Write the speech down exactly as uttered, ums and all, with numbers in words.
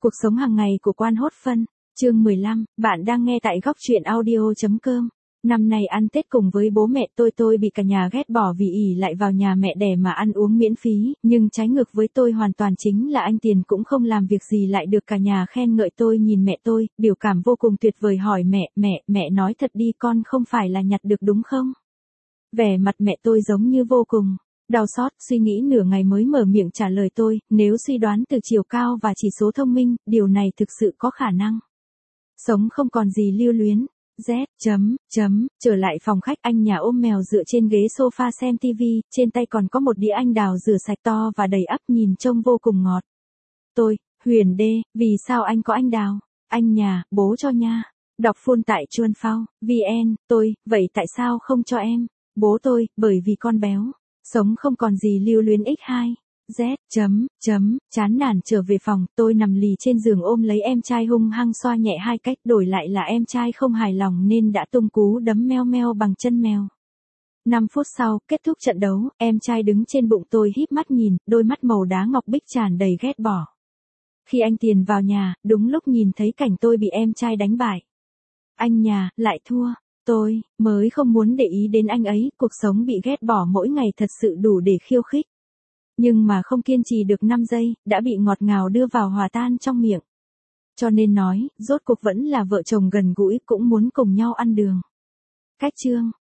Cuộc sống hàng ngày của Quan Hốt Phân, chương mười lăm, bạn đang nghe tại góc truyện audio chấm com. Năm nay ăn Tết cùng với bố mẹ tôi tôi bị cả nhà ghét bỏ vì ỷ lại vào nhà mẹ đẻ mà ăn uống miễn phí, nhưng trái ngược với tôi hoàn toàn chính là anh Tiền cũng không làm việc gì lại được cả nhà khen ngợi. Tôi nhìn mẹ tôi, biểu cảm vô cùng tuyệt vời hỏi mẹ, mẹ, mẹ nói thật đi con không phải là nhặt được đúng không? Vẻ mặt mẹ tôi giống như vô cùng đau xót, suy nghĩ nửa ngày mới mở miệng trả lời tôi, nếu suy đoán từ chiều cao và chỉ số thông minh, điều này thực sự có khả năng. Sống không còn gì lưu luyến. Z, chấm, chấm, trở lại phòng khách anh nhà ôm mèo dựa trên ghế sofa xem tivi, trên tay còn có một đĩa anh đào rửa sạch to và đầy ắp nhìn trông vô cùng ngọt. Tôi, Huyền đê, vì sao anh có anh đào? Anh nhà, bố cho nha. Đọc full tại chuan phao, vn, tôi, vậy tại sao không cho em? Bố tôi, bởi vì con béo. Sống không còn gì lưu luyến x hai. Z, chấm, chấm, chán nản trở về phòng, tôi nằm lì trên giường ôm lấy em trai hung hăng xoa nhẹ hai cách, đổi lại là em trai không hài lòng nên đã tung cú đấm meo meo bằng chân mèo. năm phút sau, kết thúc trận đấu, em trai đứng trên bụng tôi híp mắt nhìn, đôi mắt màu đá ngọc bích tràn đầy ghét bỏ. Khi anh Tiền vào nhà, đúng lúc nhìn thấy cảnh tôi bị em trai đánh bại. Anh nhà, lại thua. Tôi, mới không muốn để ý đến anh ấy, cuộc sống bị ghét bỏ mỗi ngày thật sự đủ để khiêu khích. Nhưng mà không kiên trì được năm giây, đã bị ngọt ngào đưa vào hòa tan trong miệng. Cho nên nói, rốt cuộc vẫn là vợ chồng gần gũi cũng muốn cùng nhau ăn đường. Cách chương.